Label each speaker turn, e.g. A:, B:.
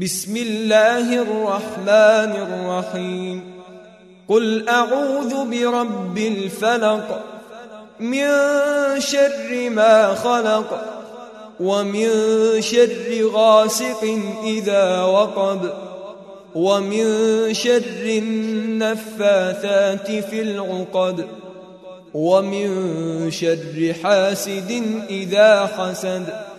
A: بسم الله الرحمن الرحيم قل أعوذ برب الفلق من شر ما خلق ومن شر غاسق إذا وقب ومن شر النفاثات في العقد ومن شر حاسد إذا حسد